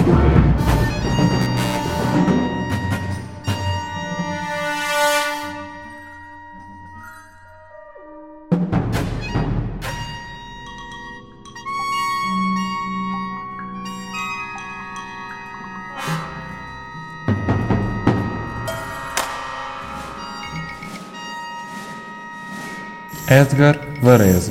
Edgar Varese.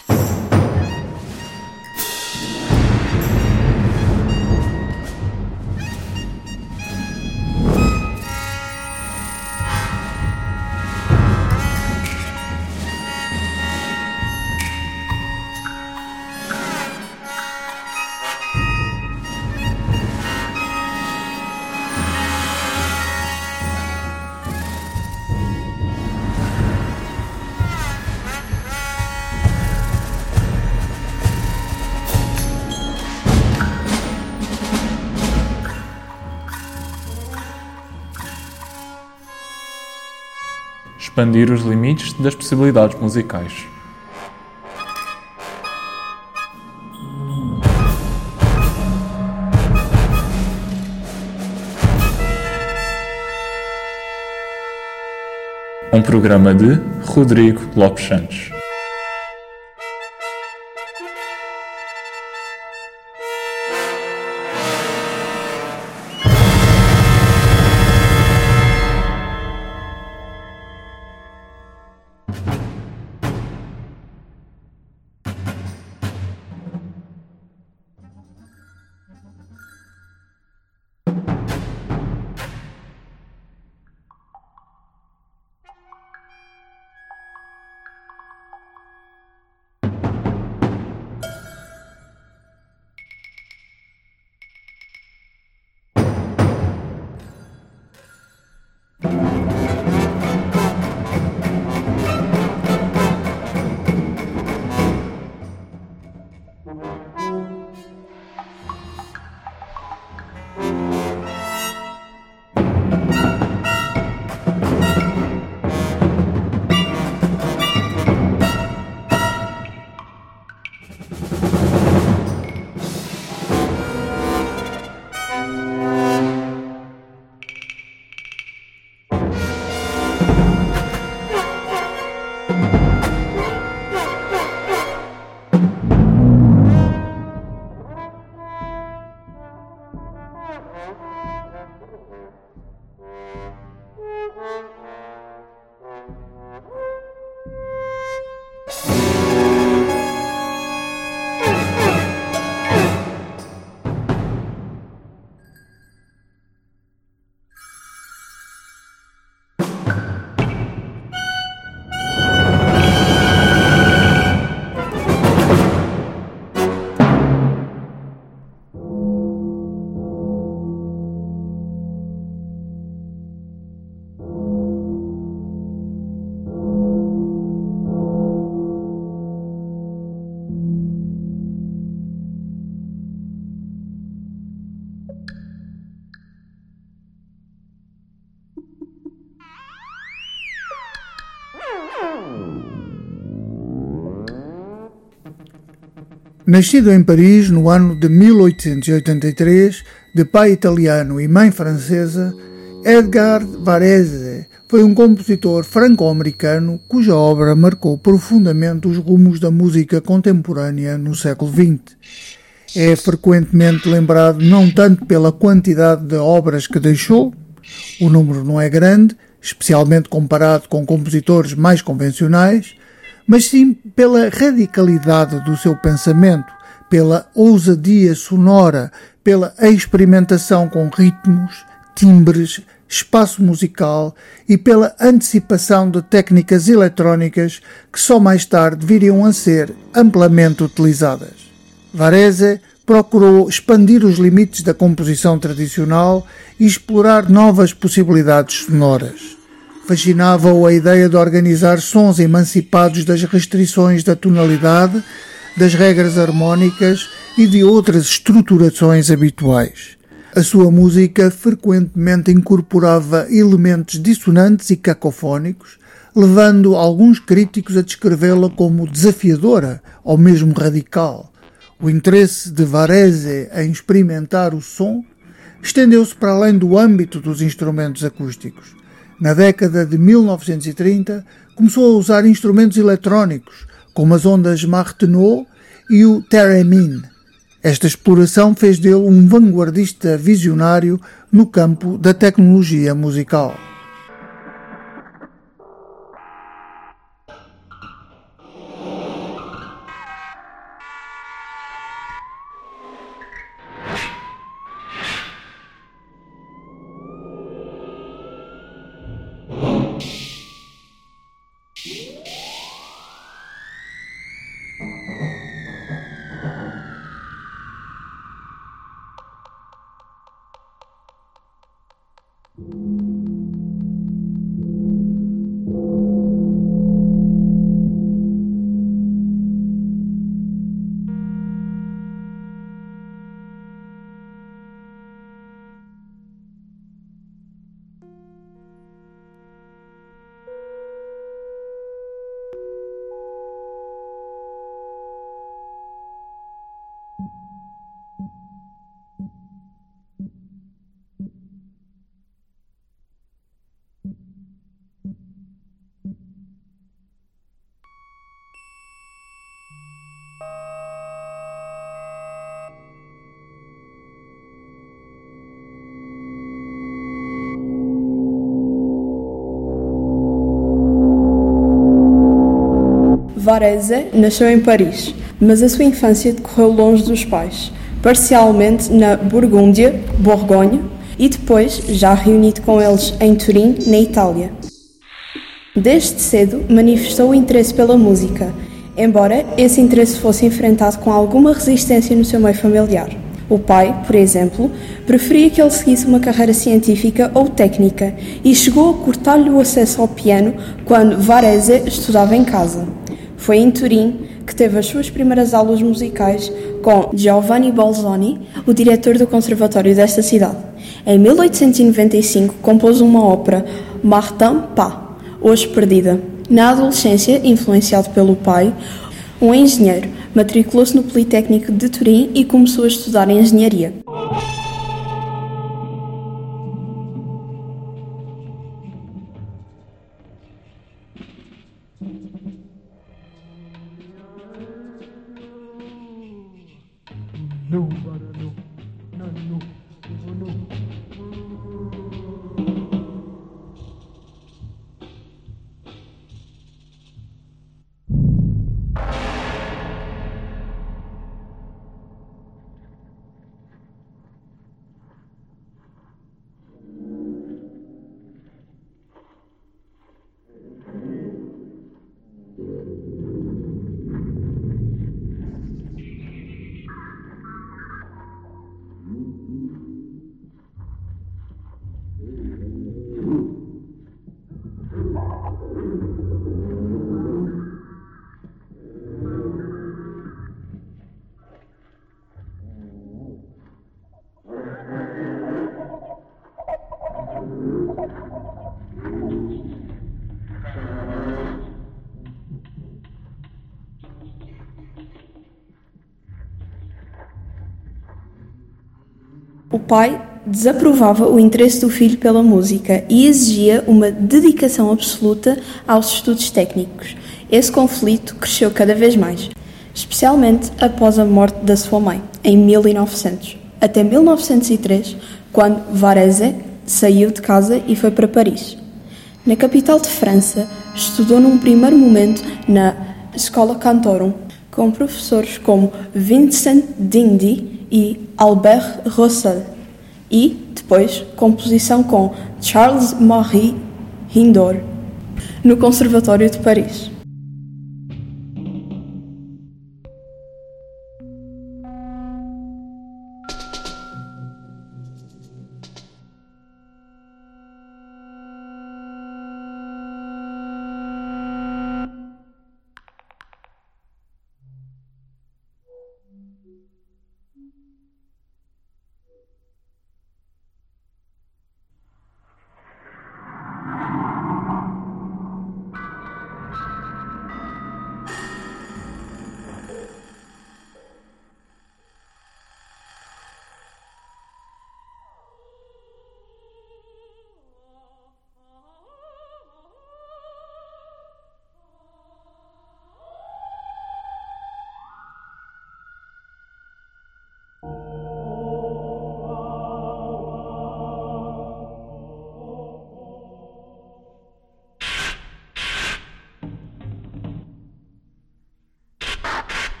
Expandir os limites das possibilidades musicais. Um programa de Rodrigo Lopes Santos. Nascido em Paris no ano de 1883, de pai italiano e mãe francesa, Edgar Varese foi um compositor franco-americano cuja obra marcou profundamente os rumos da música contemporânea no século XX. É frequentemente lembrado não tanto pela quantidade de obras que deixou, o número não é grande, especialmente comparado com compositores mais convencionais, mas sim pela radicalidade do seu pensamento, pela ousadia sonora, pela experimentação com ritmos, timbres, espaço musical e pela antecipação de técnicas eletrónicas que só mais tarde viriam a ser amplamente utilizadas. Varese procurou expandir os limites da composição tradicional e explorar novas possibilidades sonoras. Fascinava-o a ideia de organizar sons emancipados das restrições da tonalidade, das regras harmónicas e de outras estruturações habituais. A sua música frequentemente incorporava elementos dissonantes e cacofónicos, levando alguns críticos a descrevê-la como desafiadora ou mesmo radical. O interesse de Varese em experimentar o som estendeu-se para além do âmbito dos instrumentos acústicos. Na década de 1930, começou a usar instrumentos eletrónicos, como as ondas Martenot e o Theremin. Esta exploração fez dele um vanguardista visionário no campo da tecnologia musical. Varese nasceu em Paris, mas a sua infância decorreu longe dos pais, parcialmente na Burgúndia, Borgonha, e depois, já reunido com eles em Turim, na Itália. Desde cedo manifestou o interesse pela música, embora esse interesse fosse enfrentado com alguma resistência no seu meio familiar. O pai, por exemplo, preferia que ele seguisse uma carreira científica ou técnica e chegou a cortar-lhe o acesso ao piano quando Varese estudava em casa. Foi em Turim que teve as suas primeiras aulas musicais com Giovanni Bolzoni, o diretor do conservatório desta cidade. Em 1895 compôs uma ópera, Martin Pas, hoje perdida. Na adolescência, influenciado pelo pai, um engenheiro, matriculou-se no Politécnico de Turim e começou a estudar engenharia. O pai desaprovava o interesse do filho pela música e exigia uma dedicação absoluta aos estudos técnicos. Esse conflito cresceu cada vez mais, especialmente após a morte da sua mãe, em 1900, até 1903, quando Varese saiu de casa e foi para Paris. Na capital de França, estudou num primeiro momento na Escola Cantorum, com professores como Vincent d'Indy e Albert Roussel, e, depois, composição com Charles-Marie Hindor, no Conservatório de Paris.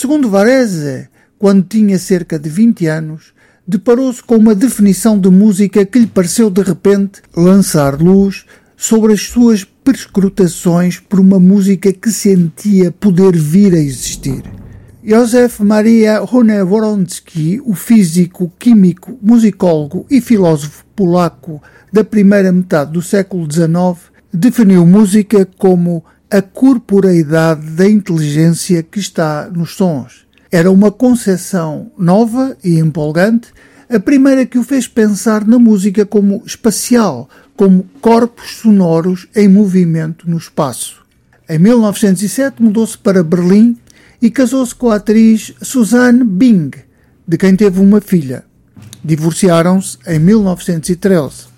Segundo Varese, quando tinha cerca de 20 anos, deparou-se com uma definição de música que lhe pareceu de repente lançar luz sobre as suas perscrutações por uma música que sentia poder vir a existir. Józef Maria Honeworonsky, o físico, químico, musicólogo e filósofo polaco da primeira metade do século XIX, definiu música como a corporeidade da inteligência que está nos sons. Era uma concepção nova e empolgante, a primeira que o fez pensar na música como espacial, como corpos sonoros em movimento no espaço. Em 1907 mudou-se para Berlim e casou-se com a atriz Susanne Bing, de quem teve uma filha. Divorciaram-se em 1913.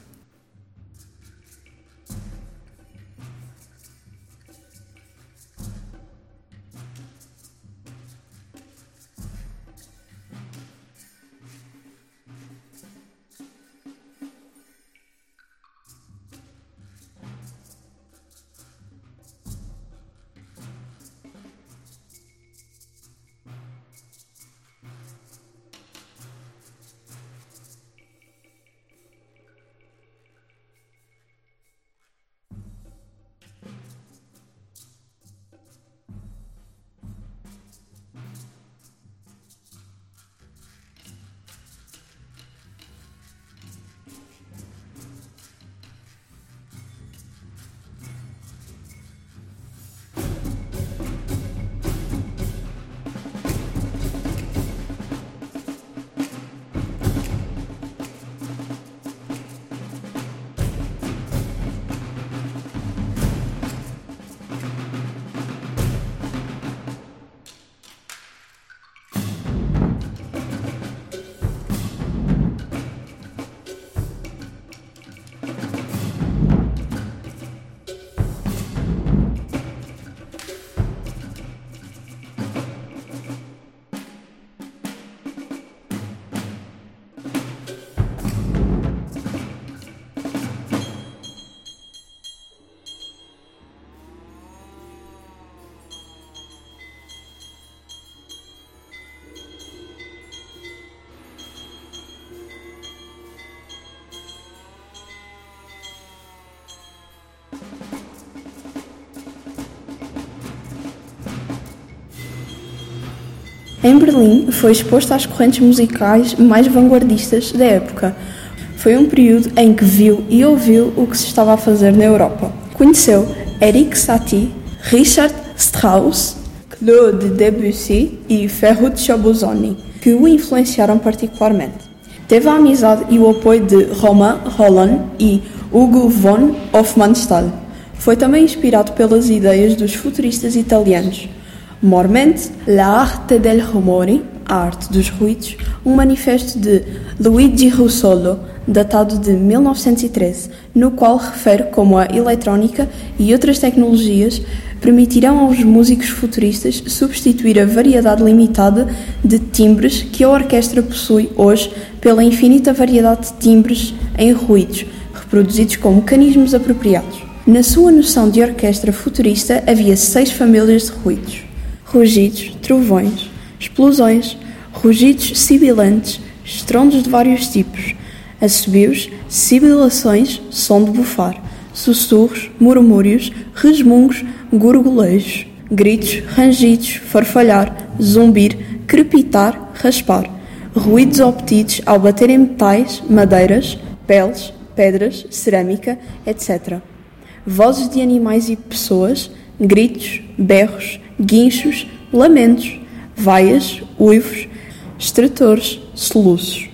Em Berlim, foi exposto às correntes musicais mais vanguardistas da época. Foi um período em que viu e ouviu o que se estava a fazer na Europa. Conheceu Erik Satie, Richard Strauss, Claude Debussy e Ferruccio Busoni, que o influenciaram particularmente. Teve a amizade e o apoio de Romain Rolland e Hugo von Hofmannsthal. Foi também inspirado pelas ideias dos futuristas italianos. Mormente, La Arte del Rumore, a arte dos ruídos, um manifesto de Luigi Russolo, datado de 1913, no qual refere como a eletrónica e outras tecnologias permitirão aos músicos futuristas substituir a variedade limitada de timbres que a orquestra possui hoje pela infinita variedade de timbres em ruídos, reproduzidos com mecanismos apropriados. Na sua noção de orquestra futurista havia 6 famílias de ruídos: rugidos, trovões, explosões, rugidos sibilantes, estrondos de vários tipos, assobios, sibilações, som de bufar, sussurros, murmúrios, resmungos, gorgolejos, gritos, rangidos, farfalhar, zumbir, crepitar, raspar, ruídos obtidos ao bater em metais, madeiras, peles, pedras, cerâmica, etc. Vozes de animais e pessoas, gritos, berros, guinchos, lamentos, vaias, uivos, estretores, soluços.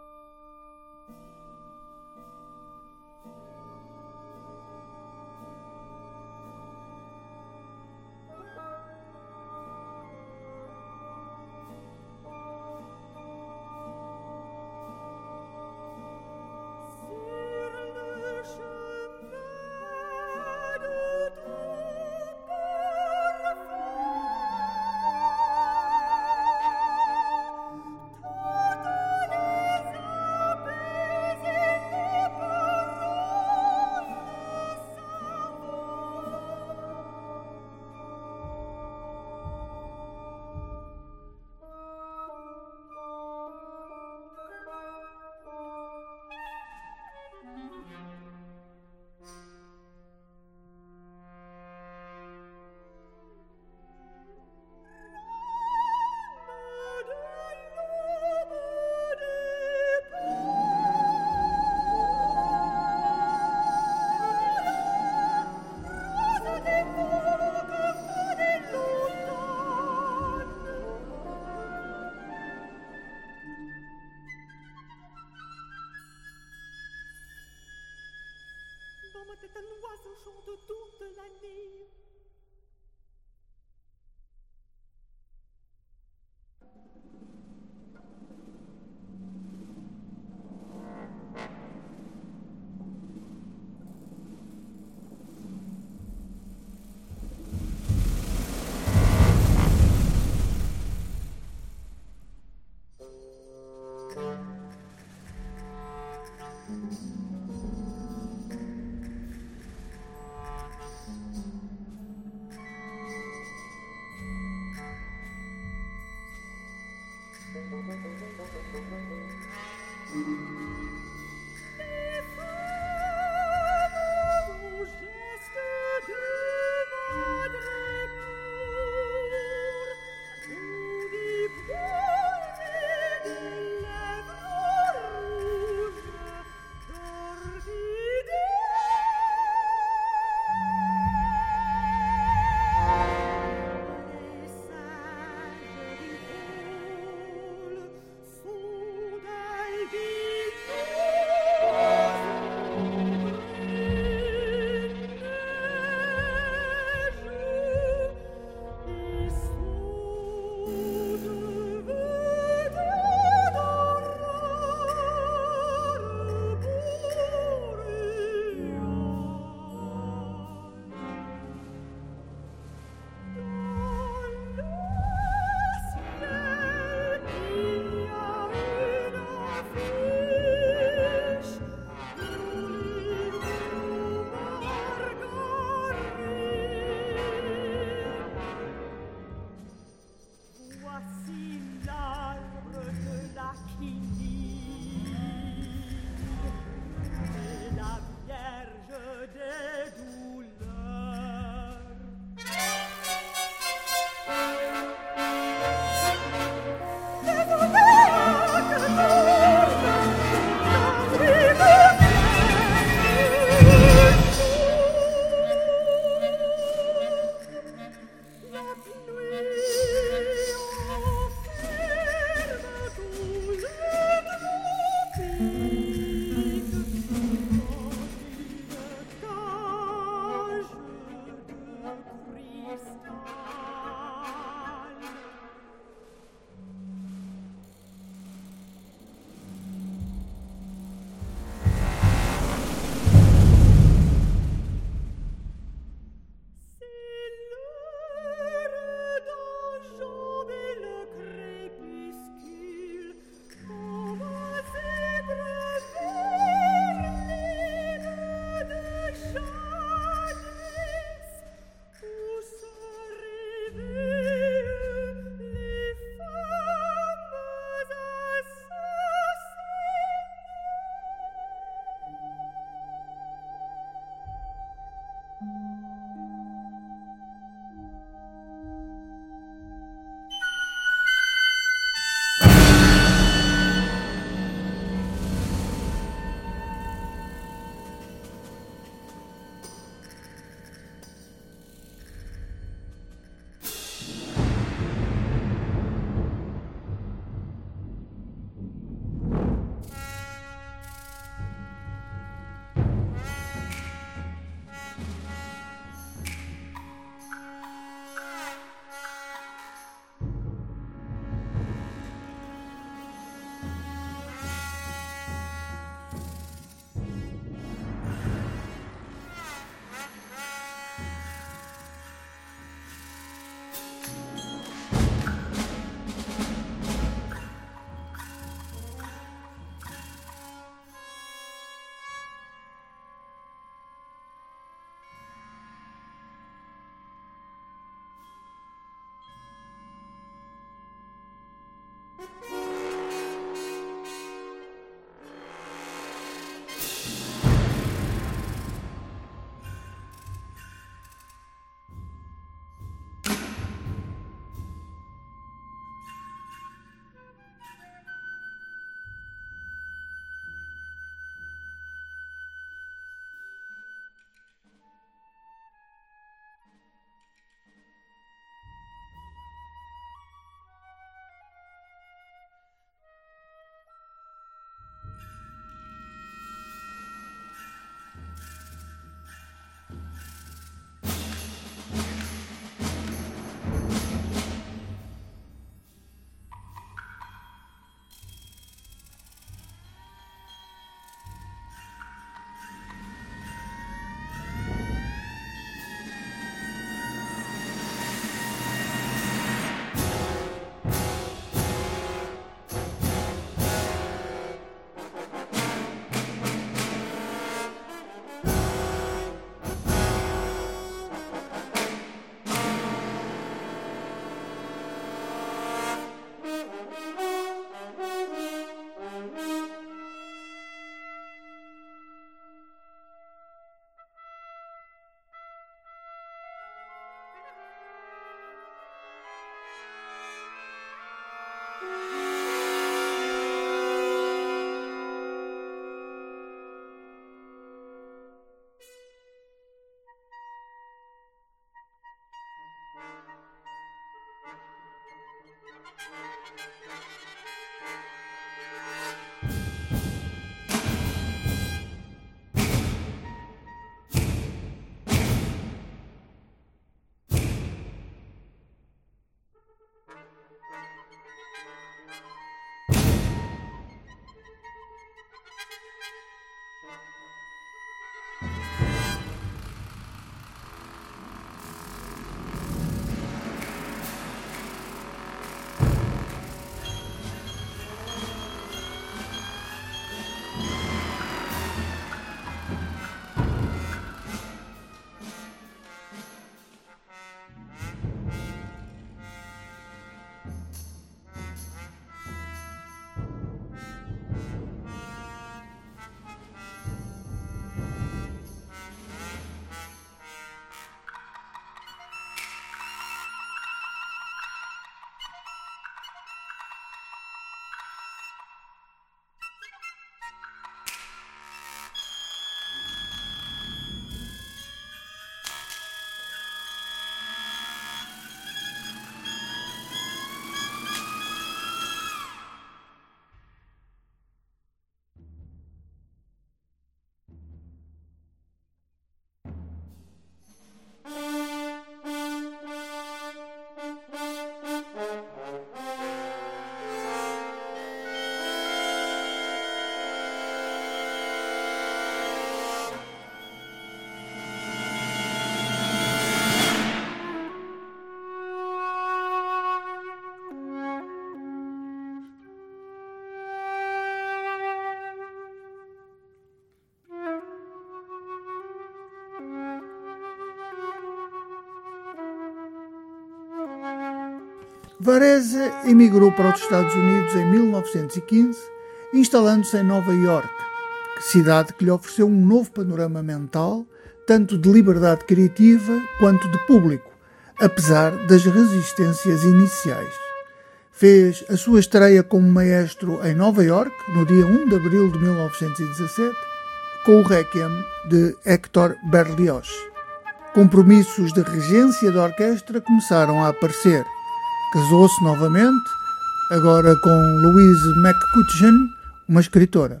Varese emigrou para os Estados Unidos em 1915, instalando-se em Nova Iorque, cidade que lhe ofereceu um novo panorama mental, tanto de liberdade criativa quanto de público, apesar das resistências iniciais. Fez a sua estreia como maestro em Nova Iorque, no dia 1 de abril de 1917, com o Requiem de Hector Berlioz. Compromissos de regência da orquestra começaram a aparecer. Casou-se novamente, agora com Louise McCutcheon, uma escritora.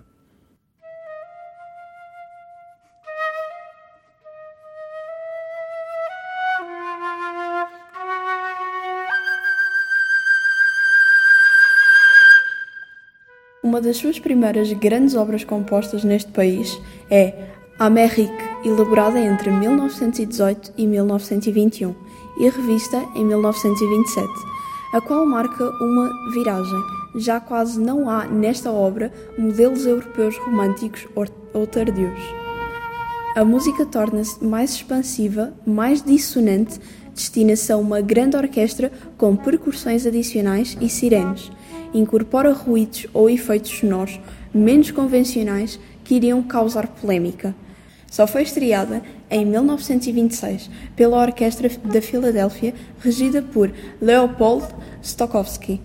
Uma das suas primeiras grandes obras compostas neste país é Amérique, elaborada entre 1918 e 1921 e revista em 1927, a qual marca uma viragem. Já quase não há nesta obra modelos europeus românticos ou tardios. A música torna-se mais expansiva, mais dissonante, destina-se a uma grande orquestra com percussões adicionais e sirenes. Incorpora ruídos ou efeitos sonoros menos convencionais que iriam causar polémica. Só foi estreada em 1926 pela Orquestra da Filadélfia, regida por Leopold Stokowski.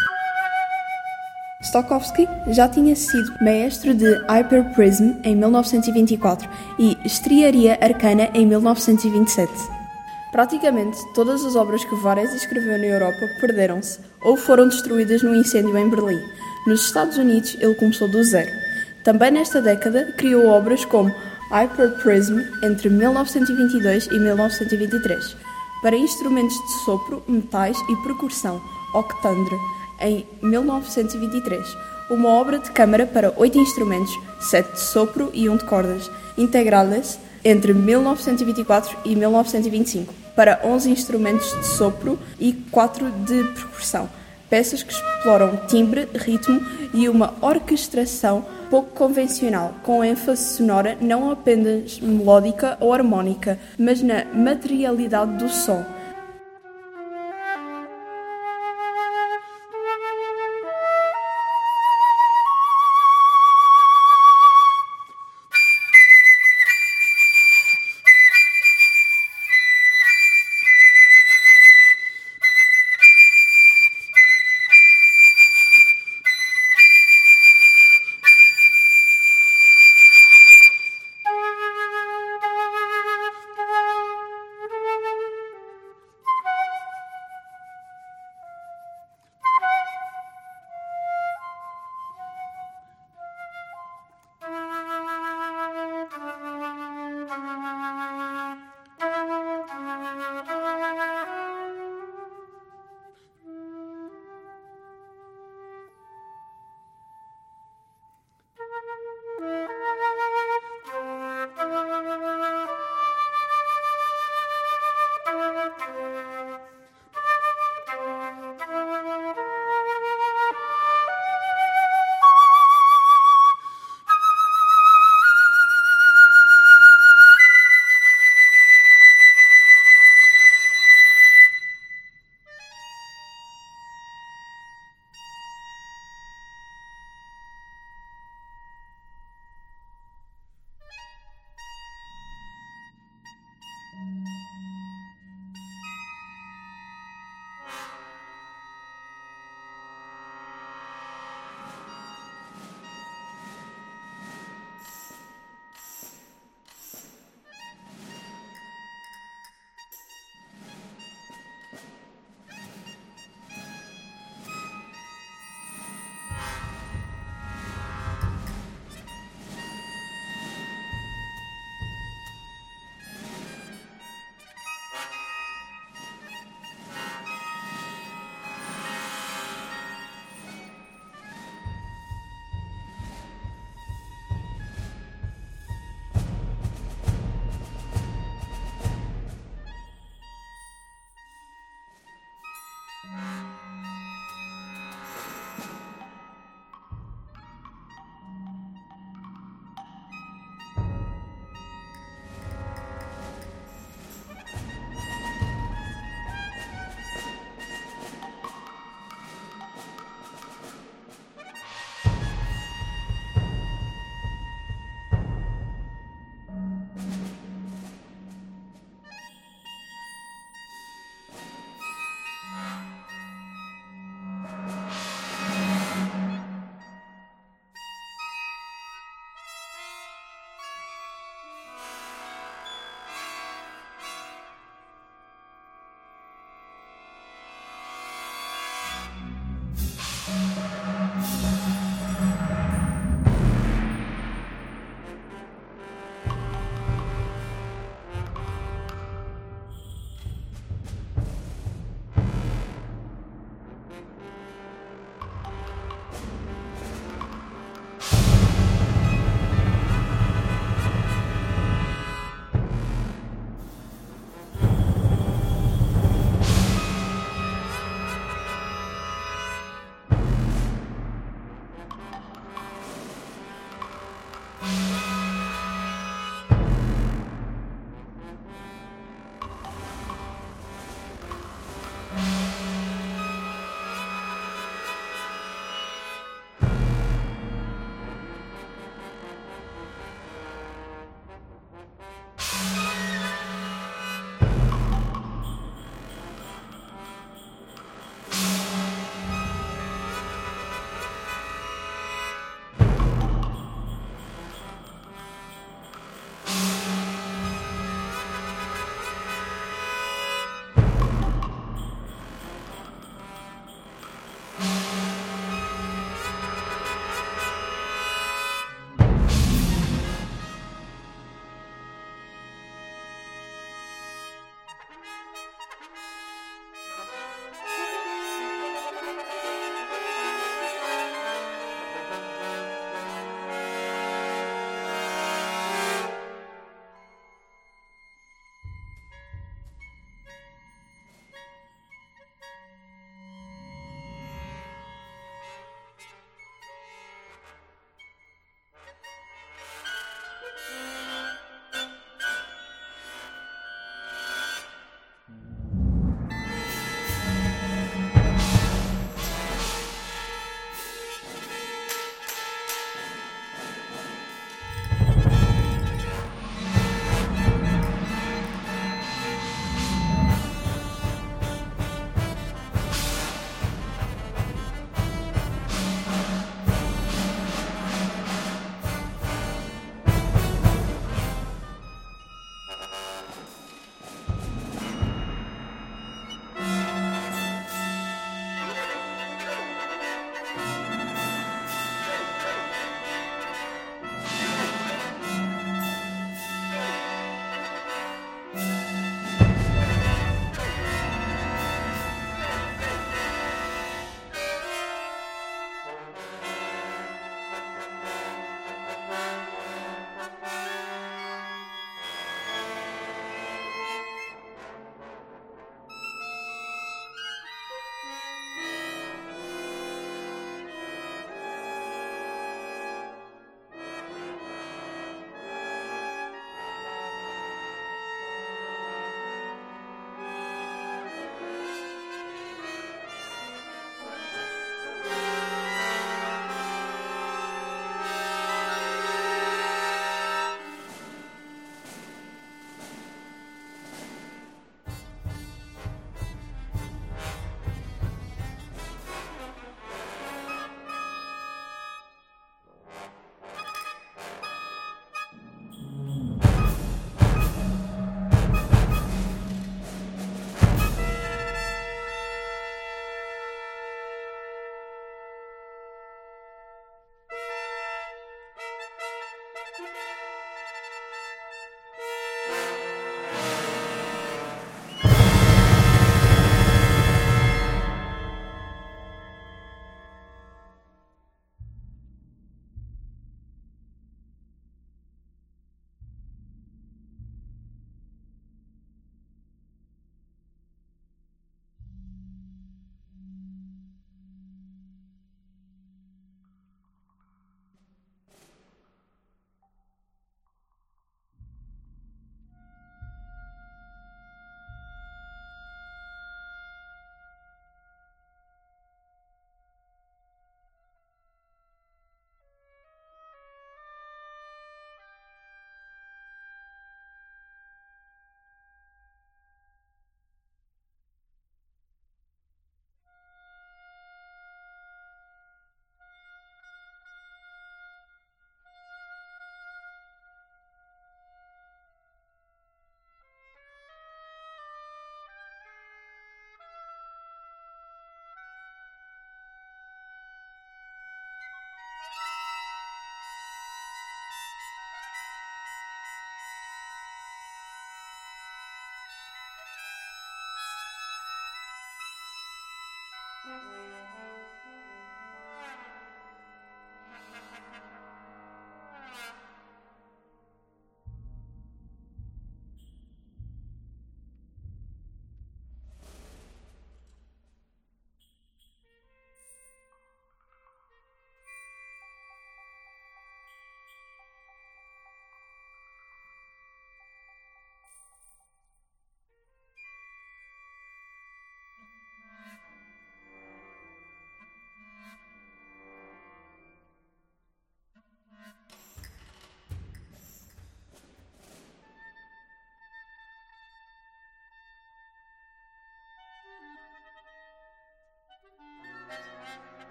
Stokowski já tinha sido maestro de Hyperprism em 1924 e estrearia Arcana em 1927. Praticamente todas as obras que Varese escreveu na Europa perderam-se ou foram destruídas no incêndio em Berlim. Nos Estados Unidos, ele começou do zero. Também nesta década, criou obras como Hyperprism entre 1922 e 1923, para instrumentos de sopro, metais e percussão, Octandre, em 1923, uma obra de câmara para 8 instrumentos, 7 de sopro e 1 de cordas, Integrales, entre 1924 e 1925, para 11 instrumentos de sopro e 4 de percussão, peças que exploram timbre, ritmo e uma orquestração pouco convencional, com ênfase sonora não apenas melódica ou harmónica, mas na materialidade do som.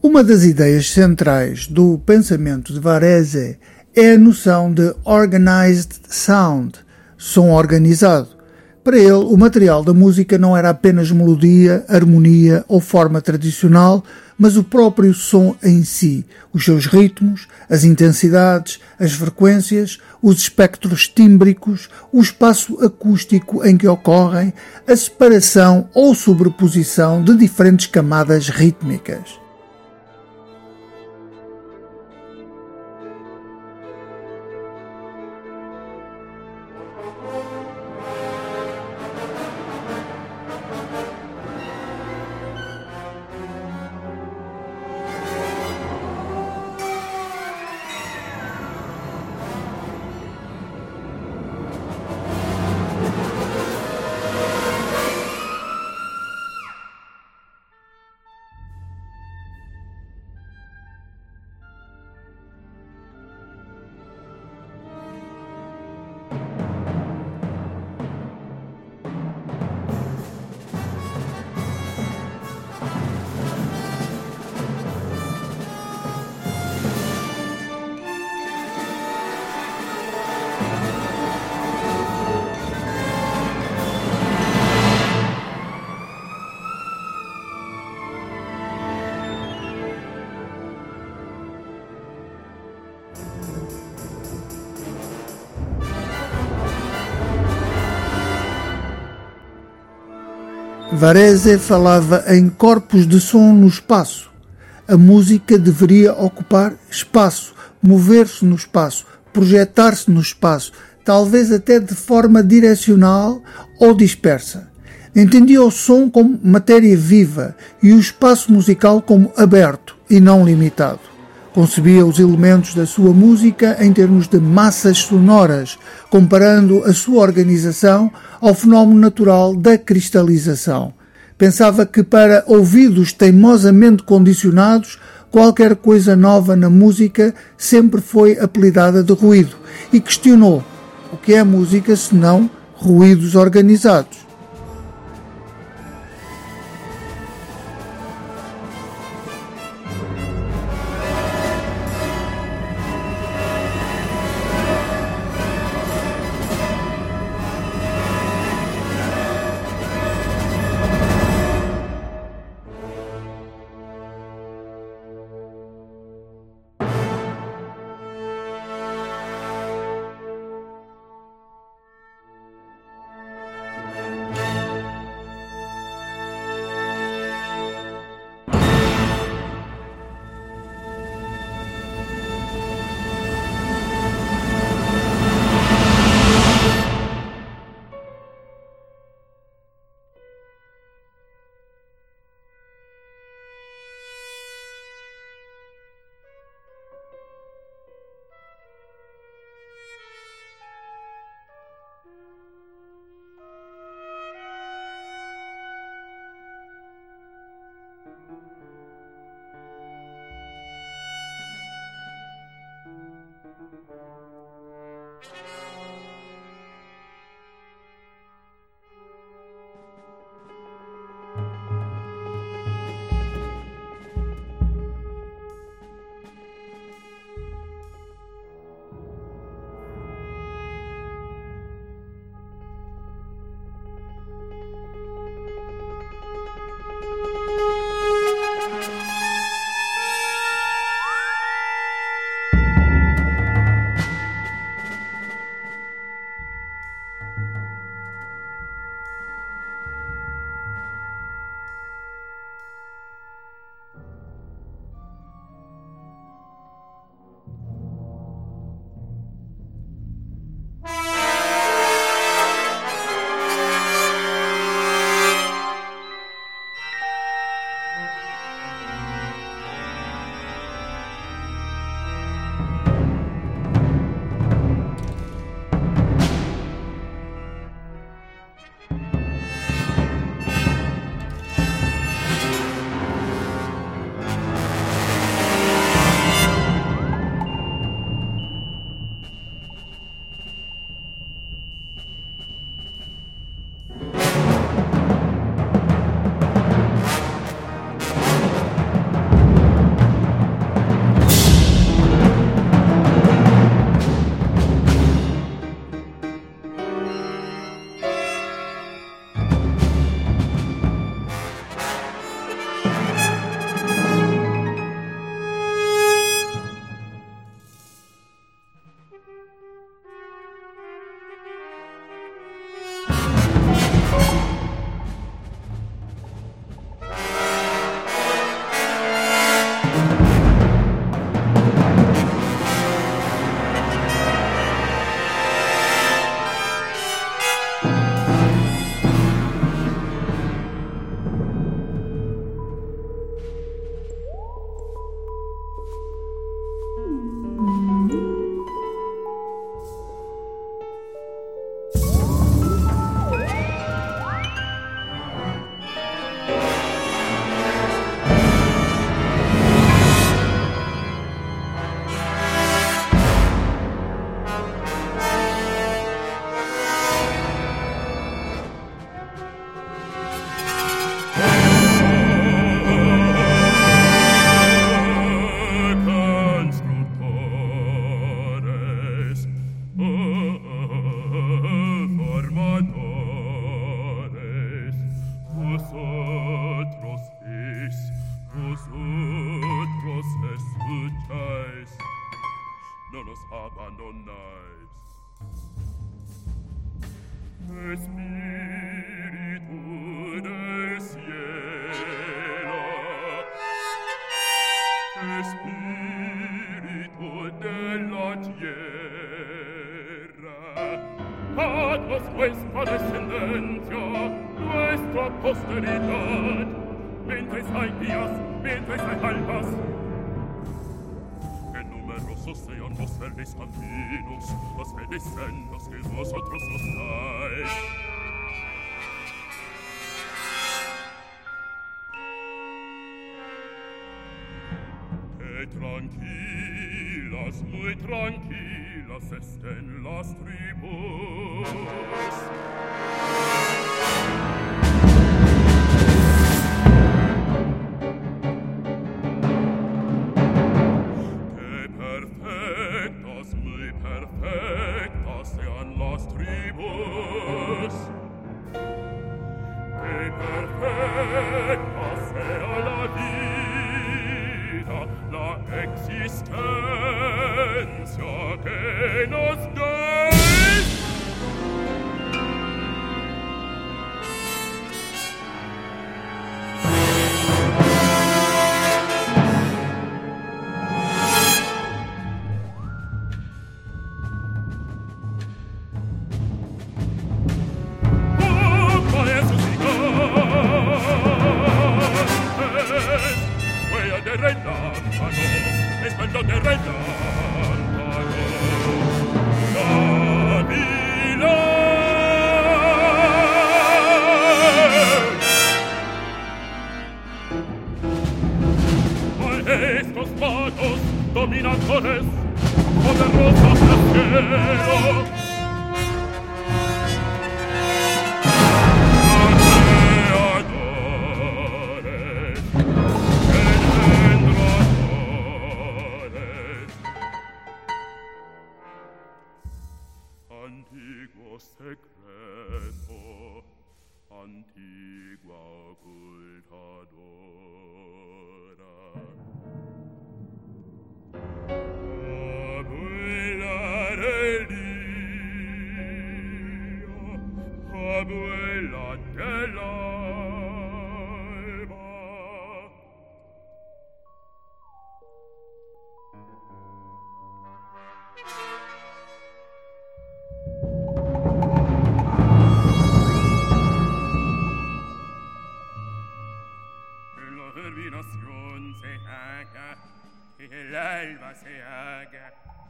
Uma das ideias centrais do pensamento de Varese é a noção de organized sound, som organizado. Para ele, o material da música não era apenas melodia, harmonia ou forma tradicional, mas o próprio som em si, os seus ritmos, as intensidades, as frequências, os espectros tímbricos, o espaço acústico em que ocorrem, a separação ou sobreposição de diferentes camadas rítmicas. Varese falava em corpos de som no espaço. A música deveria ocupar espaço, mover-se no espaço, projetar-se no espaço, talvez até de forma direcional ou dispersa. Entendia o som como matéria viva e o espaço musical como aberto e não limitado. Concebia os elementos da sua música em termos de massas sonoras, comparando a sua organização ao fenómeno natural da cristalização. Pensava que para ouvidos teimosamente condicionados, qualquer coisa nova na música sempre foi apelidada de ruído e questionou o que é música se não ruídos organizados. lives. Espíritu del cielo, Espíritu de la tierra, danos nuestra descendencia, nuestra posteridad, mientras hay días, mientras hay almas. Que numerosos sean los felices caminos, las felices sendas que vosotros os dais. Que tranquilas, muy tranquilas estén las tribus. Que perfectas, muy perfectas sean las tribus. Que perfecta sea la vida, la existencia que nos deis. Estos magos dominadores poderosos del cielo, creadores, engendradores, antiguo secreto, antigua ocultadora. Abuela del alba. Que la germinación se haga, que el alba se haga.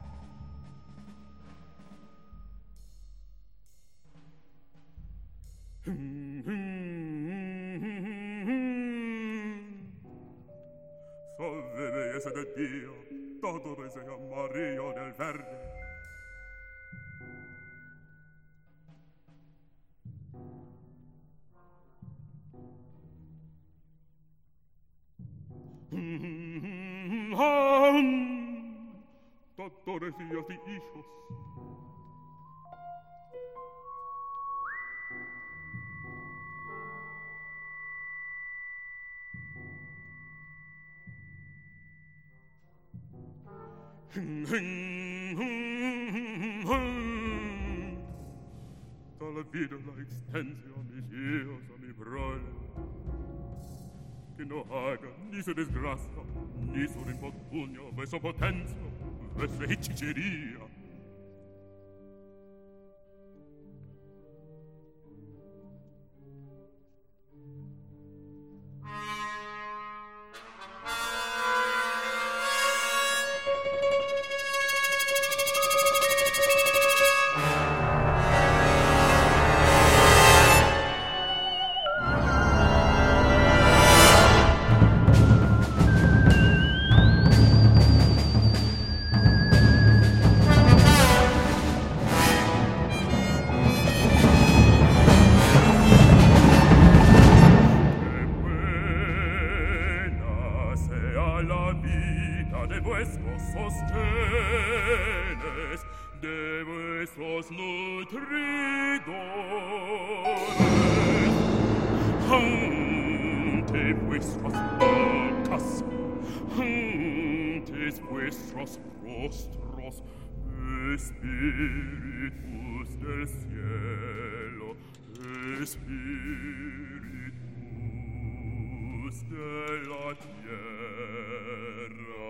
Salve belleza de Dio, todo desea María del Verde. Doctores días y hijos. Toda la vida la extensión a mis hijos, a mi prole, que no haga ni su desgracia, ni su infortunio, vuestra potencia, vuestra hechicería. Vuestros rostros Spiritus del cielo, Spiritus della terra.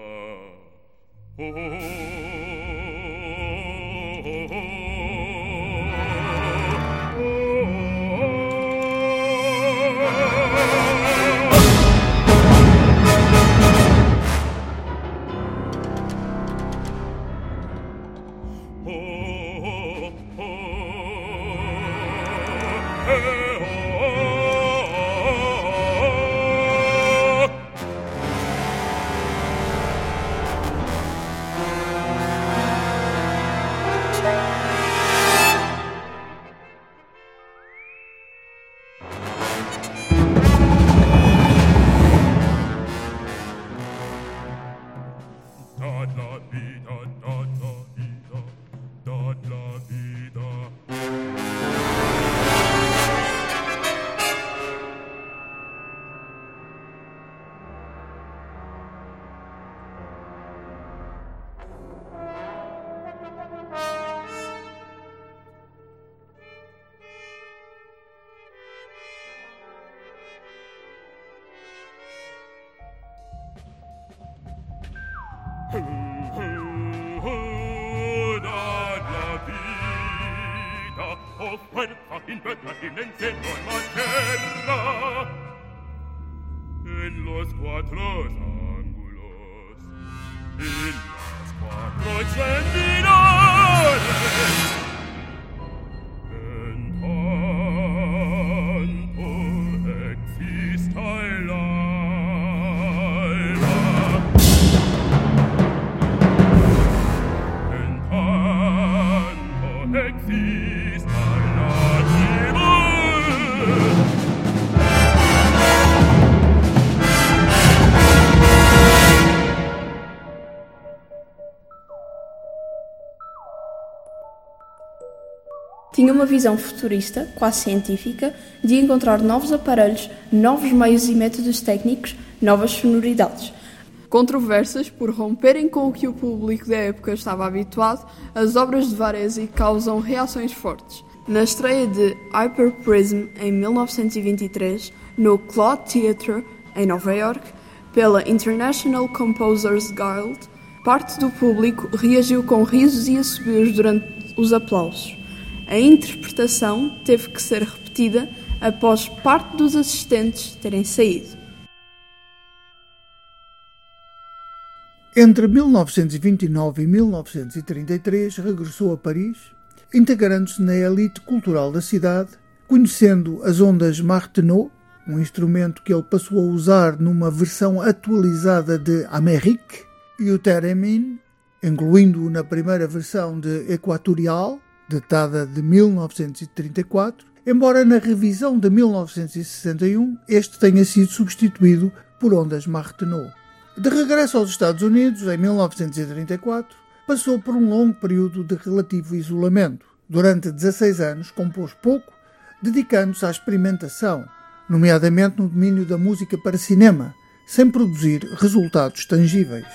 Offerta in terra, in cielo, en la terra, en los cuatro ángulos, en las cuatro extremidades, en tanto exista el alma, en tanto exista tinha uma visão futurista, quase científica, de encontrar novos aparelhos, novos meios e métodos técnicos, novas sonoridades. Controversas por romperem com o que o público da época estava habituado, as obras de Varese causam reações fortes. Na estreia de Hyperprism em 1923, no Claude Theatre, em Nova York, pela International Composers Guild, parte do público reagiu com risos e assobios durante os aplausos. A interpretação teve que ser repetida após parte dos assistentes terem saído. Entre 1929 e 1933 regressou a Paris, integrando-se na elite cultural da cidade, conhecendo as ondas Martenot, um instrumento que ele passou a usar numa versão atualizada de Amérique, e o Theremin, incluindo-o na primeira versão de Equatorial, datada de 1934, embora na revisão de 1961 este tenha sido substituído por ondas Martenot. De regresso aos Estados Unidos, em 1934, passou por um longo período de relativo isolamento. Durante 16 anos compôs pouco, dedicando-se à experimentação, nomeadamente no domínio da música para cinema, sem produzir resultados tangíveis.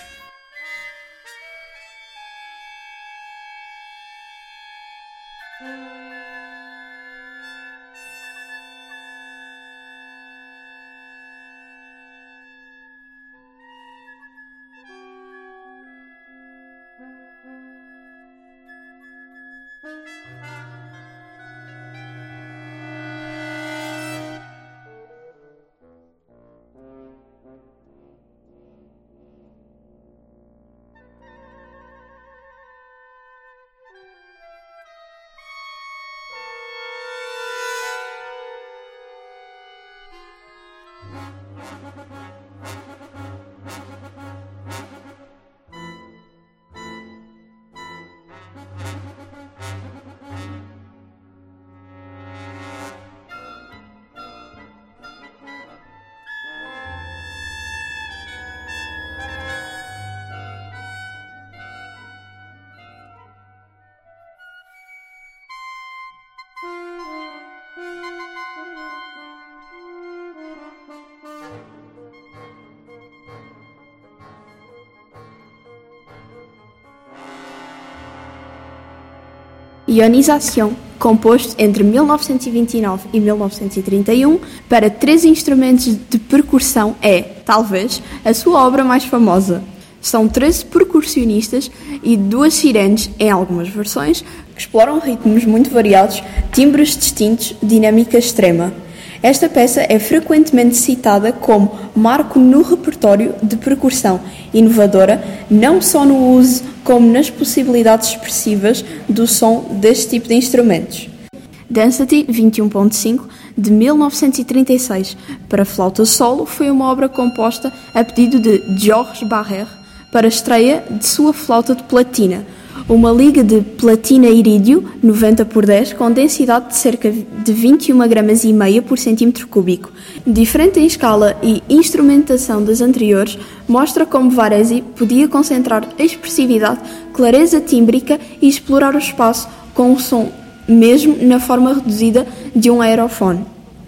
Ionisation, composto entre 1929 e 1931 para 3 instrumentos de percussão, é, talvez, a sua obra mais famosa. São 13 percussionistas e 2 sirenes, em algumas versões, que exploram ritmos muito variados, timbres distintos, dinâmica extrema. Esta peça é frequentemente citada como marco no repertório de percussão, inovadora não só no uso como nas possibilidades expressivas do som deste tipo de instrumentos. Density 21.5, de 1936, para flauta solo, foi uma obra composta a pedido de Georges Barrère para a estreia de sua flauta de platina, uma liga de platina-irídio 90/10 com densidade de cerca de 21,5 gramas por centímetro cúbico. Diferente em escala e instrumentação das anteriores, mostra como Varese podia concentrar expressividade, clareza tímbrica e explorar o espaço com o som mesmo na forma reduzida de um aerofone.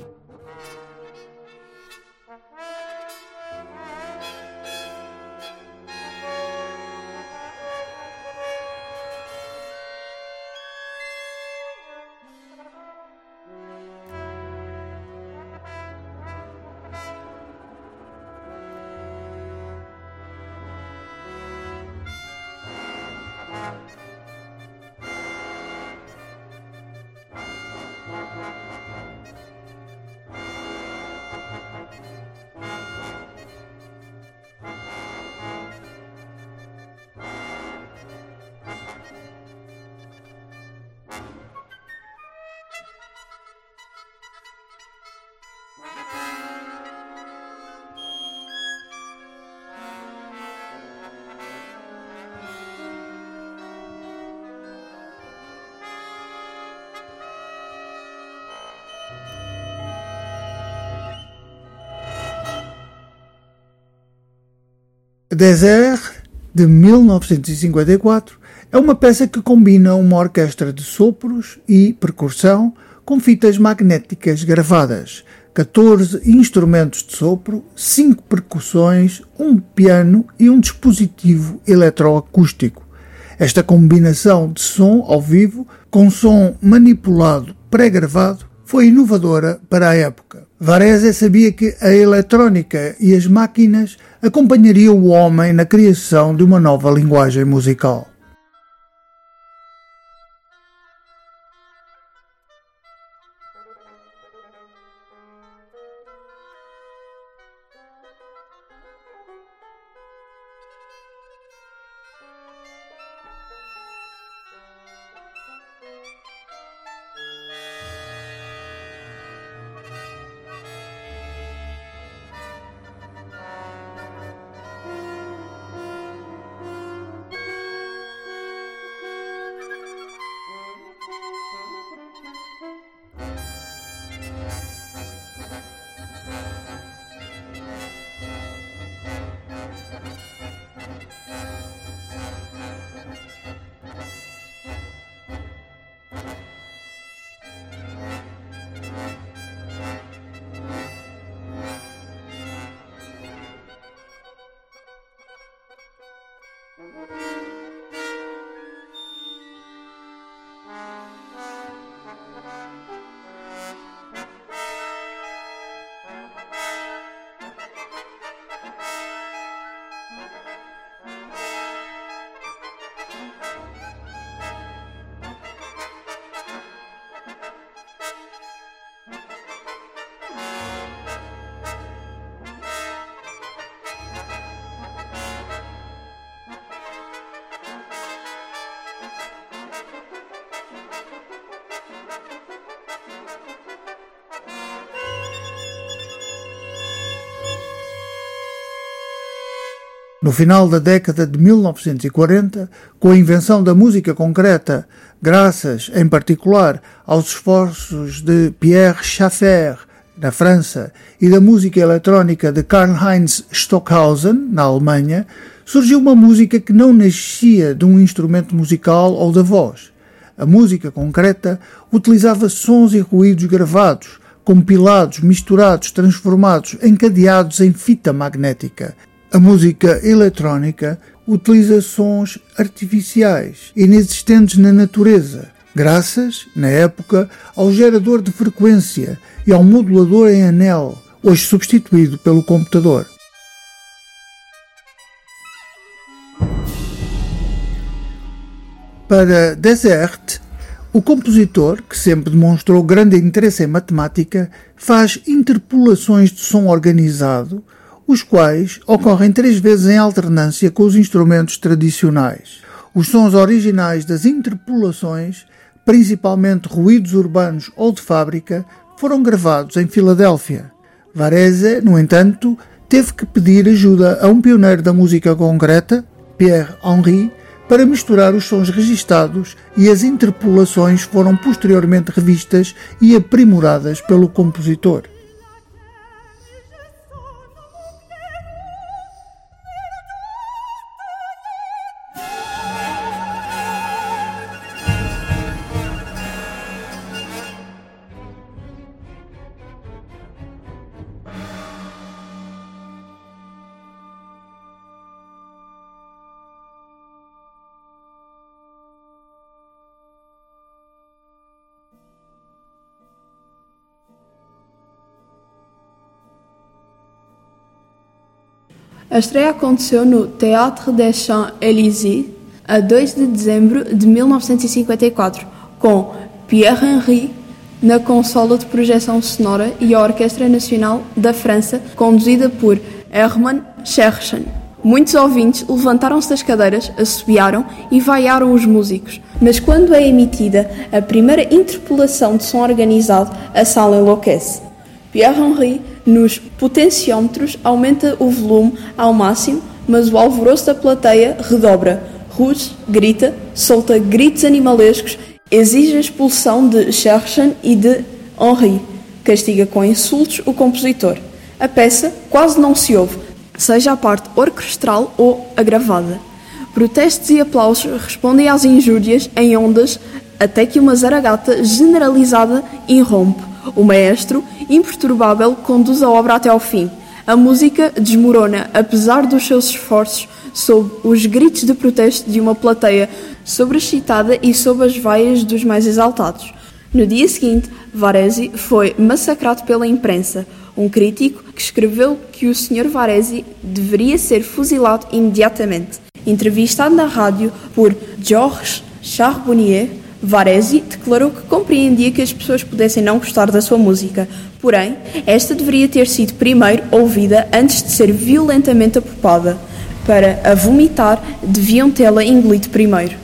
Désert, de 1954, é uma peça que combina uma orquestra de sopros e percussão com fitas magnéticas gravadas, 14 instrumentos de sopro, 5 percussões, um piano e um dispositivo eletroacústico. Esta combinação de som ao vivo com som manipulado pré-gravado foi inovadora para a época. Varese sabia que a eletrónica e as máquinas acompanhariam o homem na criação de uma nova linguagem musical. No final da década de 1940, com a invenção da música concreta, graças, em particular, aos esforços de Pierre Schaeffer, na França, e da música eletrónica de Karl-Heinz Stockhausen, na Alemanha, surgiu uma música que não nascia de um instrumento musical ou da voz. A música concreta utilizava sons e ruídos gravados, compilados, misturados, transformados, encadeados em fita magnética. A música eletrónica utiliza sons artificiais, inexistentes na natureza, graças, na época, ao gerador de frequência e ao modulador em anel, hoje substituído pelo computador. Para Desert, o compositor, que sempre demonstrou grande interesse em matemática, faz interpolações de som organizado, os quais ocorrem 3 vezes em alternância com os instrumentos tradicionais. Os sons originais das interpolações, principalmente ruídos urbanos ou de fábrica, foram gravados em Filadélfia. Varese, no entanto, teve que pedir ajuda a um pioneiro da música concreta, Pierre Henry, para misturar os sons registados, e as interpolações foram posteriormente revistas e aprimoradas pelo compositor. A estreia aconteceu no Théâtre des Champs-Élysées, a 2 de dezembro de 1954, com Pierre Henry na consola de projeção sonora e a Orquestra Nacional da França, conduzida por Hermann Scherchen. Muitos ouvintes levantaram-se das cadeiras, assobiaram e vaiaram os músicos. Mas quando é emitida a primeira interpolação de som organizado, a sala enlouquece. Pierre Henry, nos potenciómetros, aumenta o volume ao máximo, mas o alvoroço da plateia redobra. Ruge, grita, solta gritos animalescos, exige a expulsão de Scherchen e de Henry. Castiga com insultos o compositor. A peça quase não se ouve, seja a parte orquestral ou a gravada. Protestos e aplausos respondem às injúrias em ondas até que uma zaragata generalizada irrompe. O maestro, imperturbável, conduz a obra até ao fim. A música desmorona, apesar dos seus esforços, sob os gritos de protesto de uma plateia sobreexcitada e sob as vaias dos mais exaltados. No dia seguinte, Varese foi massacrado pela imprensa. Um crítico que escreveu que o Sr. Varese deveria ser fuzilado imediatamente. Entrevistado na rádio por Georges Charbonnier, Varese declarou que compreendia que as pessoas pudessem não gostar da sua música, porém, esta deveria ter sido primeiro ouvida antes de ser violentamente apopada. Para a vomitar, deviam tê-la engolido primeiro.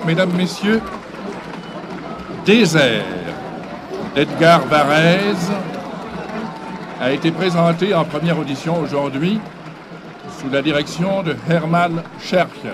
mesdames, messieurs, Désert d'Edgar Varèse a été présenté en première audition aujourd'hui sous la direction de Hermann Scherchen.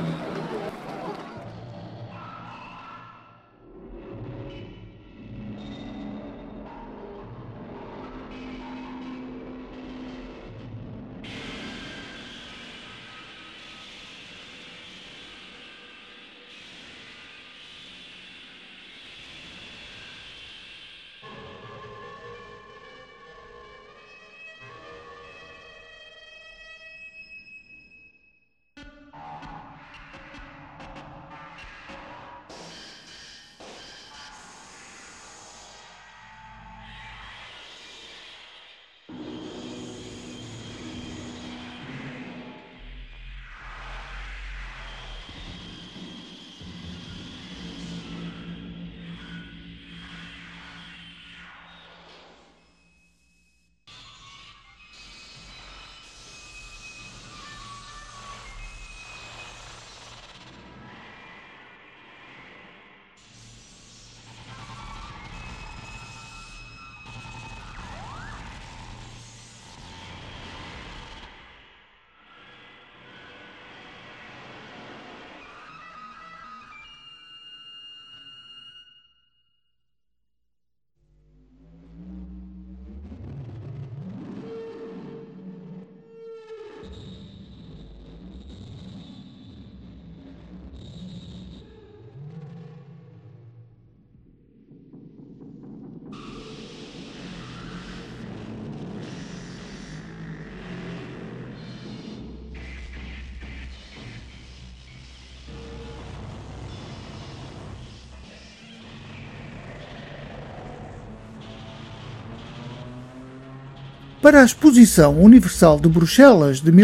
Para a Exposição Universal de Bruxelas de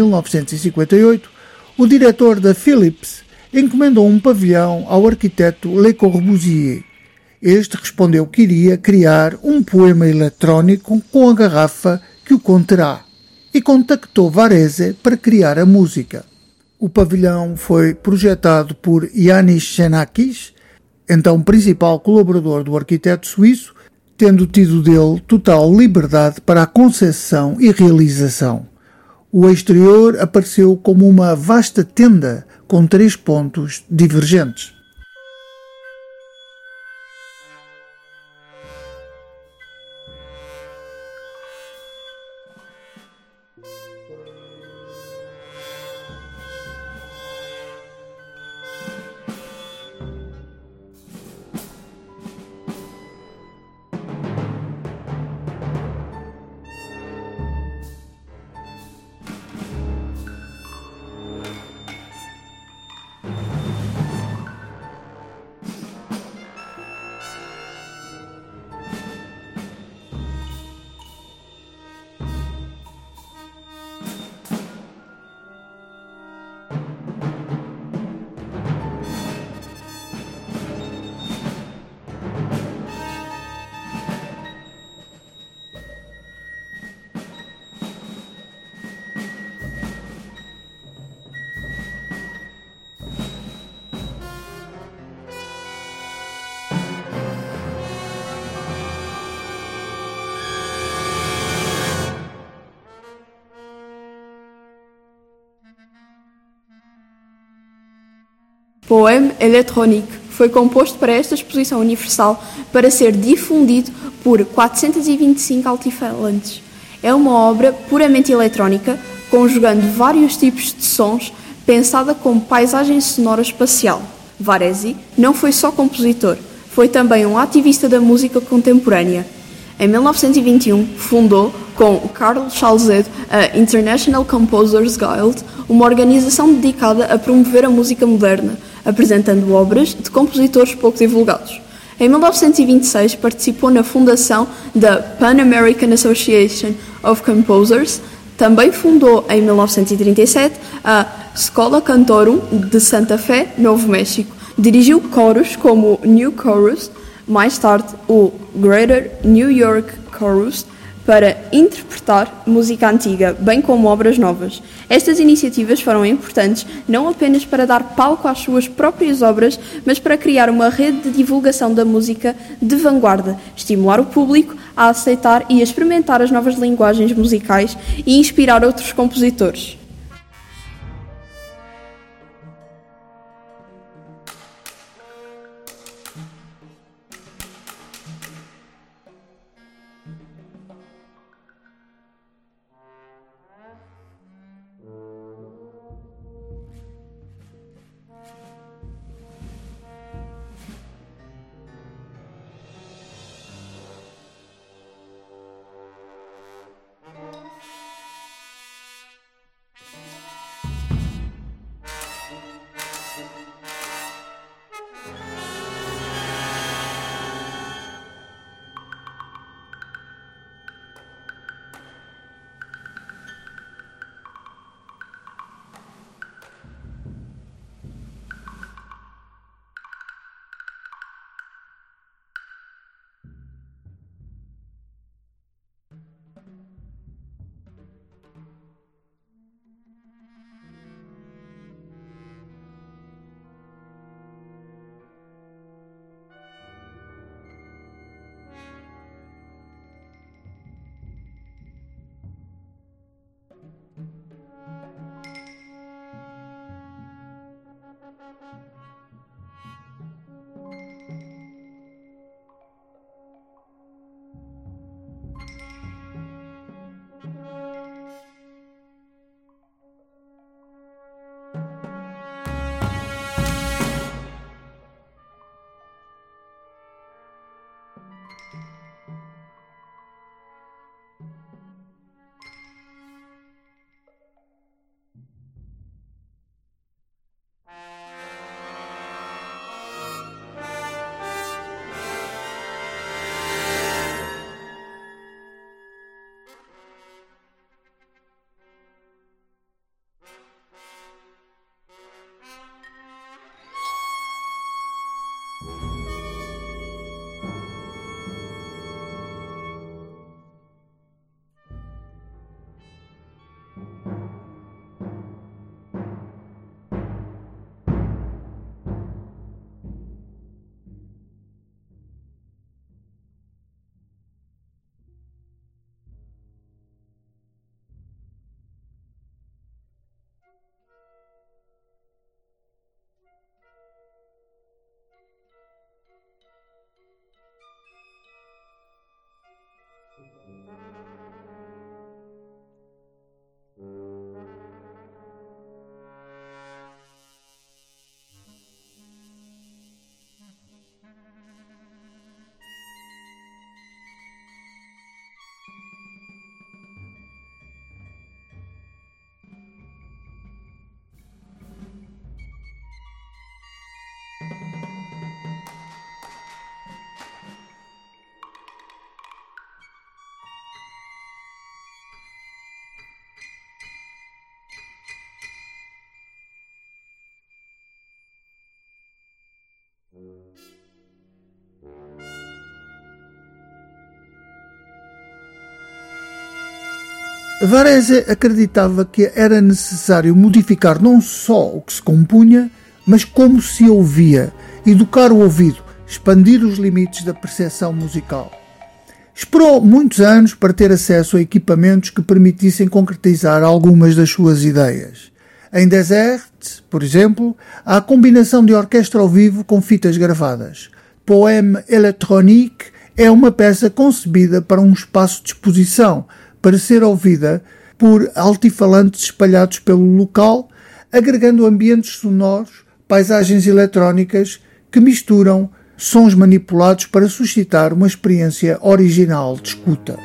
1958, o diretor da Philips encomendou um pavilhão ao arquiteto Le Corbusier. Este respondeu que iria criar um poema eletrónico com a garrafa que o conterá e contactou Varese para criar a música. O pavilhão foi projetado por Yanis Xenakis, então principal colaborador do arquiteto suíço, tendo tido dele total liberdade para a concepção e realização. O exterior apareceu como uma vasta tenda com 3 pontos divergentes. Poème électronique foi composto para esta exposição universal para ser difundido por 425 altifalantes. É uma obra puramente eletrónica, conjugando vários tipos de sons, pensada como paisagem sonora espacial. Varese não foi só compositor, foi também um ativista da música contemporânea. Em 1921, fundou, com Carl Schalzedo, a International Composers Guild, uma organização dedicada a promover a música moderna, apresentando obras de compositores pouco divulgados. Em 1926, participou na fundação da Pan American Association of Composers. Também fundou, em 1937, a Escola Cantorum de Santa Fé, Novo México. Dirigiu coros como o New Chorus, mais tarde o Greater New York Chorus, para interpretar música antiga, bem como obras novas. Estas iniciativas foram importantes não apenas para dar palco às suas próprias obras, mas para criar uma rede de divulgação da música de vanguarda, estimular o público a aceitar e a experimentar as novas linguagens musicais e inspirar outros compositores. Varese acreditava que era necessário modificar não só o que se compunha, mas como se ouvia, educar o ouvido, expandir os limites da percepção musical. Esperou muitos anos para ter acesso a equipamentos que permitissem concretizar algumas das suas ideias. Em Desert, por exemplo, há a combinação de orquestra ao vivo com fitas gravadas. Poème électronique é uma peça concebida para um espaço de exposição, para ser ouvida por altifalantes espalhados pelo local, agregando ambientes sonoros, paisagens eletrónicas que misturam sons manipulados para suscitar uma experiência original de escuta.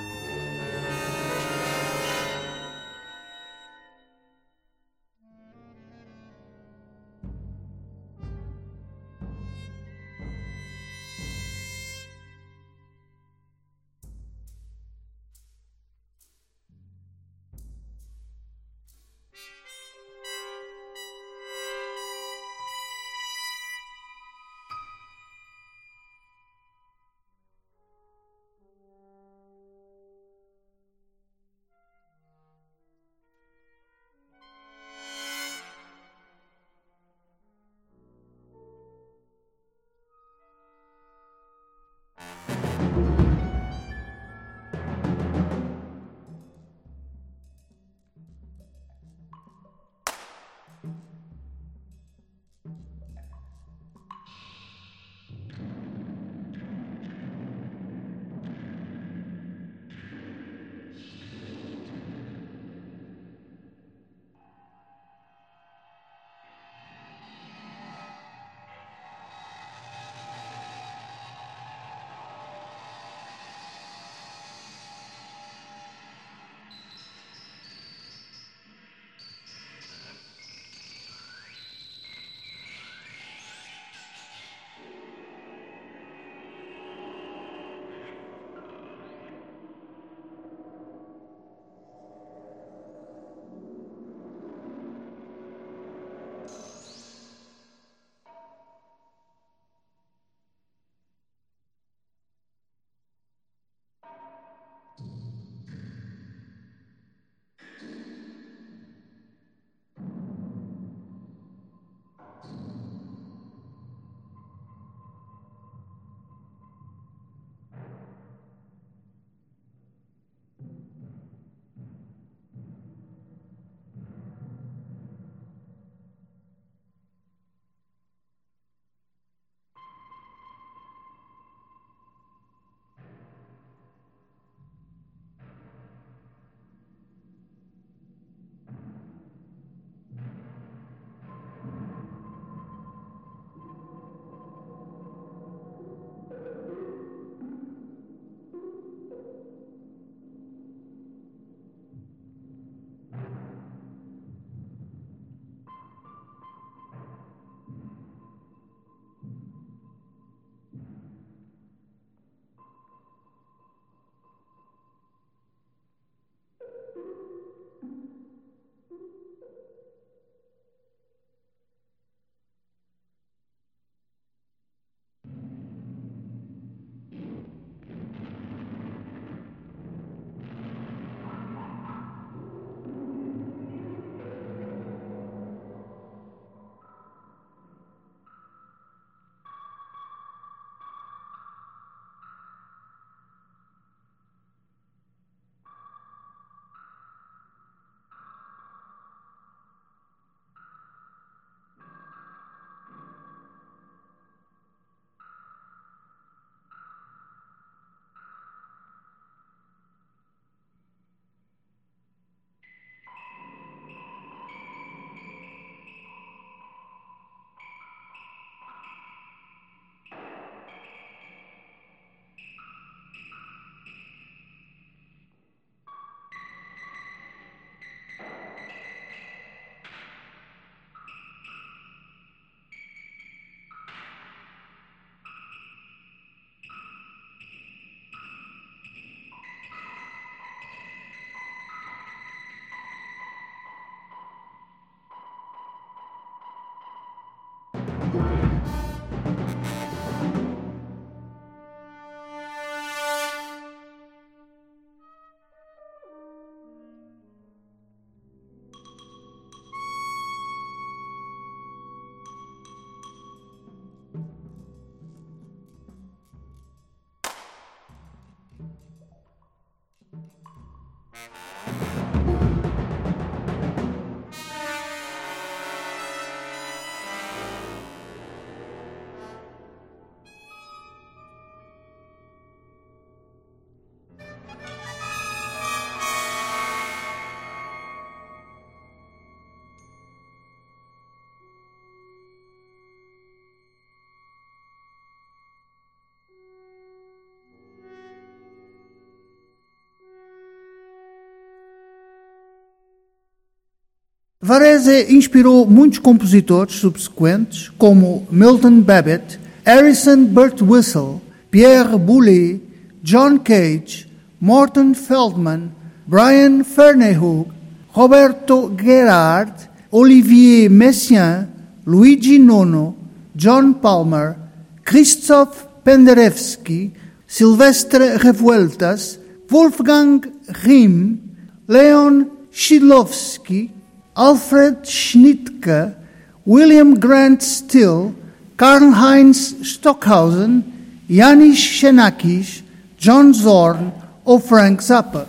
Varese inspirou muitos compositores subsequentes, como Milton Babbitt, Harrison Birtwistle, Pierre Boulez, John Cage, Morton Feldman, Brian Ferneyhough, Roberto Gerhard, Olivier Messiaen, Luigi Nono, John Palmer, Krzysztof Penderecki, Silvestre Revueltas, Wolfgang Rihm, Leon Szydlowski, Alfred Schnittke, William Grant Still, Karl-Heinz Stockhausen, Yanis Xenakis, John Zorn ou Frank Zappa.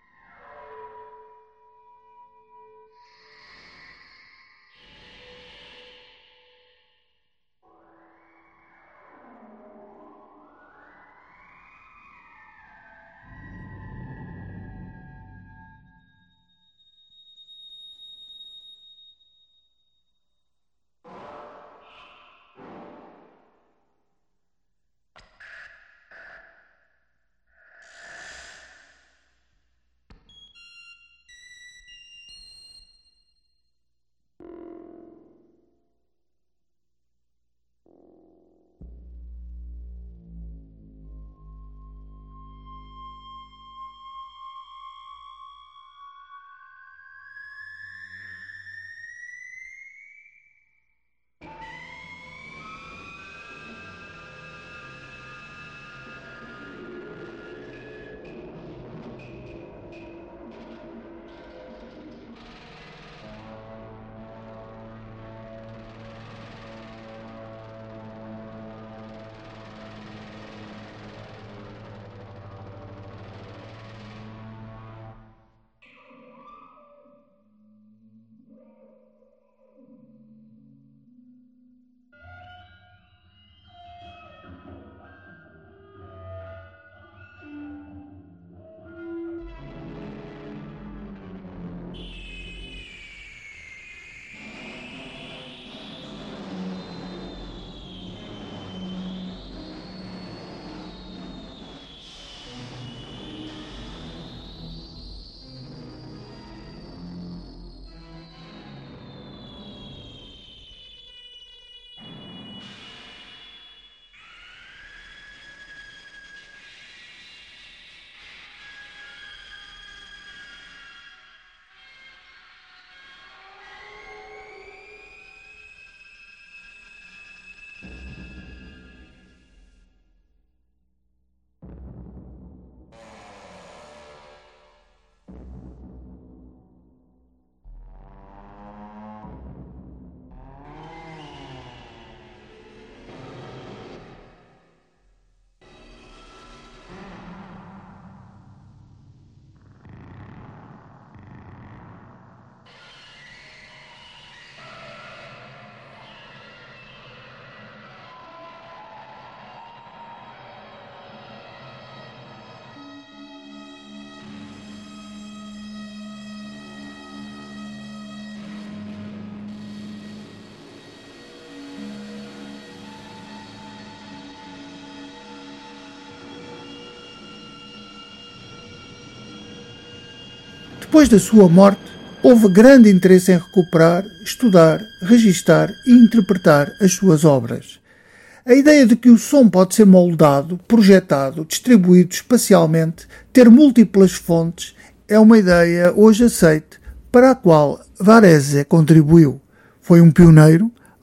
Depois da sua morte, houve grande interesse em recuperar, estudar, registar e interpretar as suas obras. A ideia de que o som pode ser moldado, projetado, distribuído espacialmente, ter múltiplas fontes, é uma ideia hoje aceite, para a qual Varese contribuiu. Foi um pioneiro,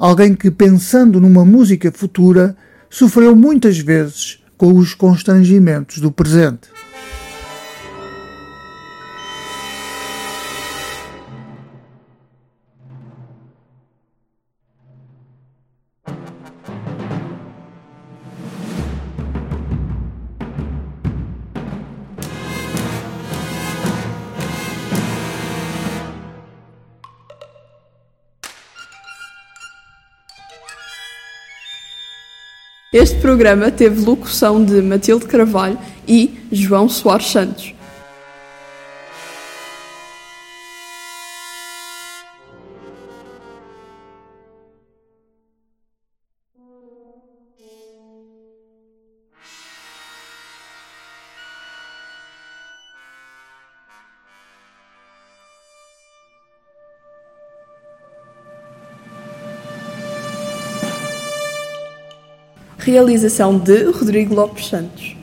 alguém que, pensando numa música futura, sofreu muitas vezes com os constrangimentos do presente. Este programa teve locução de Matilde Carvalho e João Soares Santos. Realização de Rodrigo Lopes Santos.